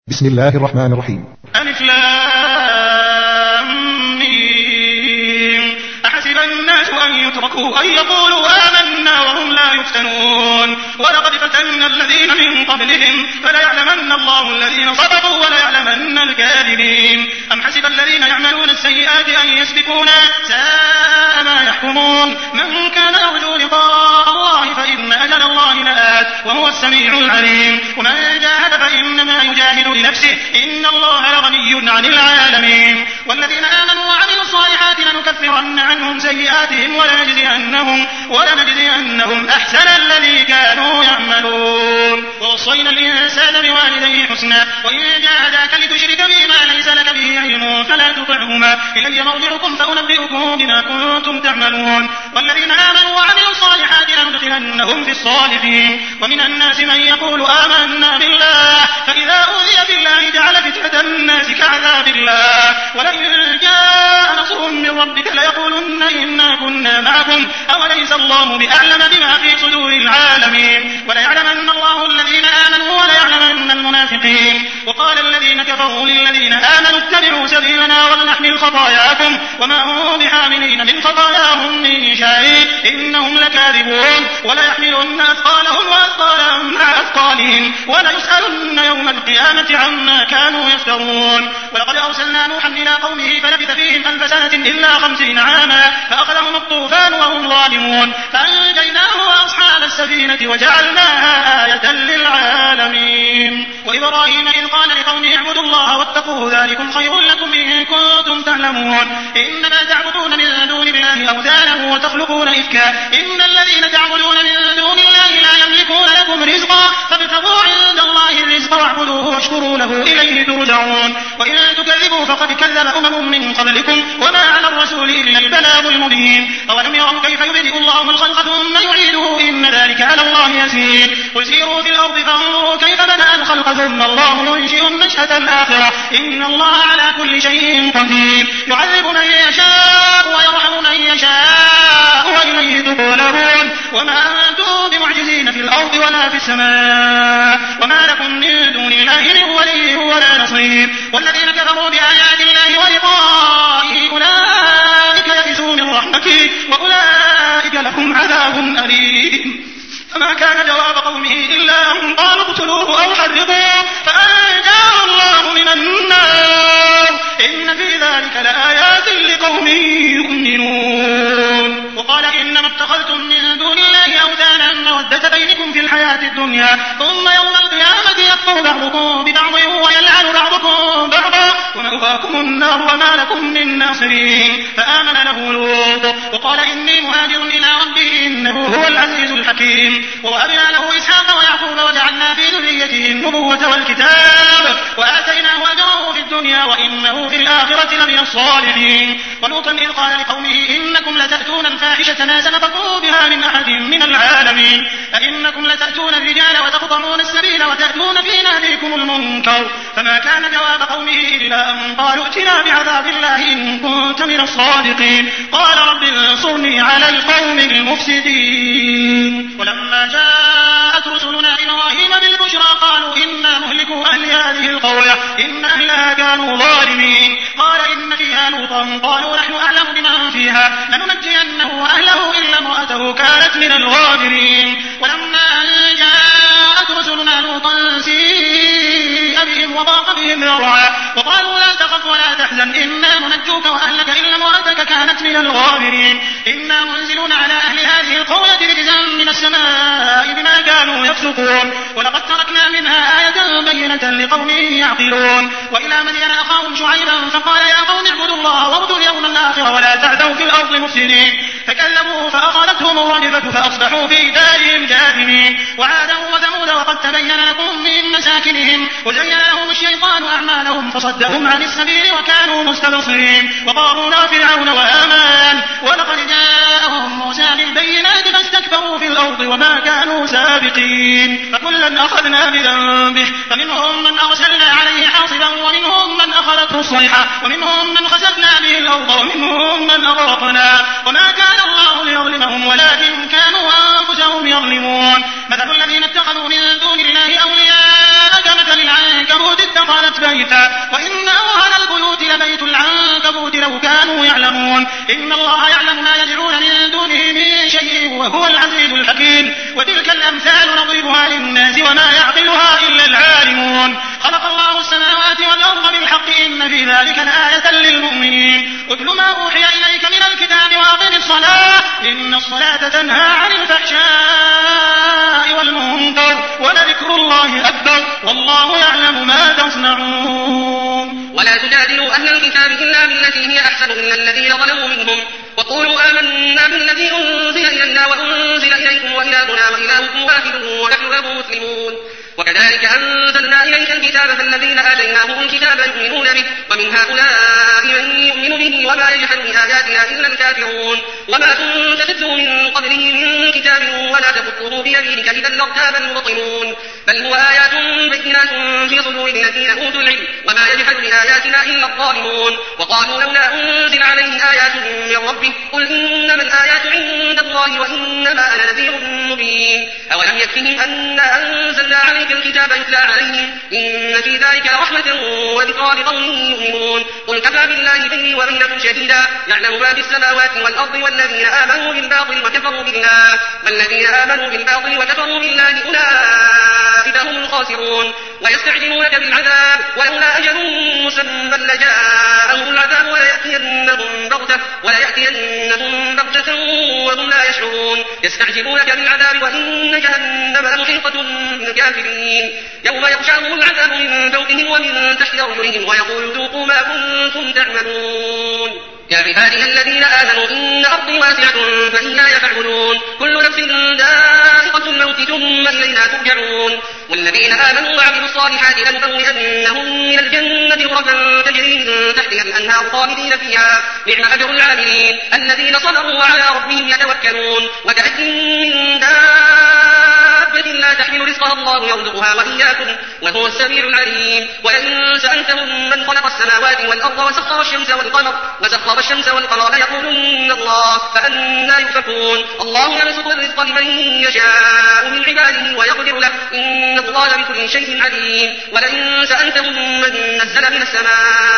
بسم الله الرحمن الرحيم. ألف لام ميم. أحسب الناس أن يتركوا أن يقولوا آمنا وهم لا يفتنون ولقد فتنا الذين من قبلهم فليعلمن الله الذين صدقوا وليعلمن الكاذبين. أم حسب الذين يعملون السيئات أن يسبقونا ساء ما يحكمون. من كان يرجو لقاء الله فإن أجل الله لآت وهو السميع العليم. ومن جاهد فإنما يجاهد لنفسه إن الله لغني عن العالمين. والذين آمنوا وعملوا الصالحات لنكفرن عنهم سيئاتهم ولنجزينهم أحسن الذي كانوا يعملون. ووصينا الإنسان بوالديه حسنا وإن جاهداك لتشرك بي ما ليس لك به علم فلا تطعهما إلي مرجعكم فأنبئكم بما كنتم تعملون. والذين آمنوا وعملوا الصالحات لندخلنهم في الصالحين. ومن الناس من يقول آمنا بالله فإذا أوذي بالله جعل فتنة الناس كعذاب الله ولئن جاء نصر من ربك ليقولن إنا كنا معكم أوليس الله بأعلم بما في صدور العالمين. وليعلمن الله الذين آمنوا وليعلمن المنافقين. وقال الذين كفروا للذين آمنوا اتبعوا سبيلنا ولنحمل خطاياكم وما هم بحاملين من خطاياهم من شيء إنهم لكاذبون. وليحملن أثقالهم وأثقالا مع أثقالهم وليسألن يوم القيامة عما كانوا يفترون. ولقد أرسلنا نوحا إلى قومه فلبث فيهم 1000 سنة إلا 50 عاما فأخذهم الطوفان وهم ظالمون فأنجيناه وأصحاب السفينة وجعلناها آية للعالمين. وإبراهيم إذ قال لقومه اعبدوا الله واتقوه ذلكم خير لكم إن كنتم تعلمون. إنما تعبدون من دون الله أوثانا وتخلقون إفكا إن الذين تعبدون من دون الله لا يملكون لكم رزقا فابتغوا عند الله الرزق واعبدوه واشكروا له إليه ترجعون. وإن تكذبوا فقد كذب أمم من قبلكم وما على الرسول إلا البلاغ المبين. أولم يروا كيف يبدئ الله الخلق ثم يعيده إن ذلك على الله يسير. قل سيروا في الأرض فانظروا كيف بدأ الخلق ثم الله ينشئ النشأة الآخرة إن الله على كل شيء قدير. يعذب من يشاء ويرحم من يشاء وإليه تقلبون. وما أنتم بمعجزين في الأرض ولا في السماء وما لكم من دون الله من ولي ولا نصير. والذين كفروا بآيات الله ولقائه أولئك يئسوا من رحمته وأولئك لهم عذاب أليم. فما كان جواب قومه إلا أن قالوا اقتلوه أو حرقوه فأنجاه الله من النار إن في ذلك لآيات لقوم يؤمنون. وقال إنما اتخذتم من دون الله أوثانا مودة بينكم في الحياة الدنيا ثم يوم القيامة يكفر بعضكم ببعض ويلعن بعضكم بعضا ومأواكم النار وما لكم من ناصرين. فآمن له لوط وقال إني مهاجر إلى ربي إنه هو العزيز الحكيم. ووهبنا له إسحاق ويعقوب وجعلنا في ذريته النبوة والكتاب وآتيناه أجره في الدنيا وإنه في الآخرة لمن الصالحين. ولوطا إذ قال لقومه إنكم لتأتون الفاحشة ما سبقكم بها من أحد من العالمين أئنكم لتأتون الرجال وتقطعون السبيل وتأتون في ناديكم المنكر. فما كان جواب قومه إلا أن قالوا ائتنا بعذاب الله إن كنت من الصادقين. قال رب انصرني على القوم المفسدين. ولما جاءت رسلنا إبراهيم بالبشرى قالوا إنا مهلكوا أهل هذه القرية إن أهلها كانوا ظالمين. قال إن فيها لوطا قالوا نحن أعلم بمن فيها لننجينه وأهله إلا امرأته كانت من الغابرين. ولما جاءت رسلنا لوطا سيء بهم وضاق بهم ذرعا وقالوا لا تخف ولا تحزن إنا منجوك وأهلك إلا امرأتك كانت من الغابرين. إنا منزلون على أهل هذه القرية رجزا من السماء بما كانوا يفسقون. ولقد تركنا منها آية بينة لقوم يعقلون. وإلى مدين أخاهم شعيبا فقال يا قوم اعبدوا الله وارجوا اليوم الآخر ولا تعثوا في الأرض مفسدين. فكذبوه فأخذتهم الرجفة فأصبحوا في دارهم جاثمين. وعادا وثمود وقد تبين لكم من مساكنهم وزين لهم الشيطان أعمالهم فصدهم عن السبيل وكانوا مستبصرين. وقارون وفرعون وهامان ولقد جاءهم موسى بالبينات فاستكبروا في الأرض وما كانوا سابقين. فكلا أخذنا بذنبه فمنهم من أرسلنا عليه حاصبا ومنهم من أخذته الصيحة ومنهم من خسفنا به الأرض ومنهم من أغرقنا. وما كان الله ليظلمهم ولكن كانوا أنفسهم يظلمون. مثل الذين اتخذوا من دون الله أولياء كمثل العنكبوت اتخذت بيوتا وإن أوهن البيوت لبيت العنكبوت لو كانوا يعلمون إن الله يعلم ما يدعون من دونه من شيء وهو العزيز الحكيم وتلك الأمثال نضربها للناس وما يعقلها إلا العالمون خلق الله السماوات والأرض بالحق إن في ذلك لآية للمؤمنين اتل ما أوحي إليك من الكتاب وأقم الصلاة إن الصلاة تنهى عن الفحشاء والمنكر ولذكر الله أكبر والله يعلم ما تصنعون ولا تجادلوا أهل الكتاب إلا بالتي هي أحسن إلا الذين ظلموا منهم وقولوا آمنا بالذي أنزل إلينا وأنزل إليكم وإلهنا وإلهكم واحد ونحن له مسلمون وكذلك أنزلنا إليك الكتاب فالذين آتيناهم الكتاب يؤمنون به ومن هؤلاء من يؤمن به وما يجحد بآياتنا إلا الكافرون وما كنت تتلو من قبله من كتاب ولا تخطه بيمينك إذا لارتاب المبطلون بل هو آيات بينات في صدور الذين أوتوا العلم وما يجحد بآياتنا إلا الظالمون وقالوا لولا أنزل عليه آيات من ربه قل إنما الآيات عند الله وإنما أنا نذير مبين أولم يكفهم أنا أنزلنا عليك الكتاب يتلى عليهم إن في ذلك لرحمة وذكرى لقوم يؤمنون قل كفى بالله بيني وبينكم شهيدا يعلم ما في السماوات والأرض والذين آمنوا بالباطل وكفروا بالله والذين آمنوا بالباطل وكفروا بالله أولئك هم الخاسرون ويستعجلونك بالعذاب ولولا أجل مسمى لجاءهم العذاب وليأتينهم بغتة وهم لا يشعرون يستعجلونك بالعذاب وإن جهنم لمحيطة بالكافرين يوم يغشاهم العذاب من فوقهم ومن تحت أرجلهم ويقول ذوقوا ما كنتم تعملون يا عبادي الذين آمنوا إن أرضي واسعة فإياي فاعبدون كل نفس ذائقة الموت ثم إلينا ترجعون والذين آمنوا وعملوا الصالحات لنبوئنهم من الجنة غرفا تجري من تحتها الأنهار خالدين فيها نعم أجر العاملين الذين صبروا وعلى ربهم يتوكلون وكأين من دابة لا تحمل رزقها الله يرزقها وإياكم وهو السميع العليم ولئن سألتهم من خلق السماوات والأرض وسخر الشمس والقمر ليقولن الله فأنى يؤفكون الله يبسط الرزق لمن يشاء من عباده ويقدر له إن الله بكل شيء عليم ولئن سألتهم من نزل من السماء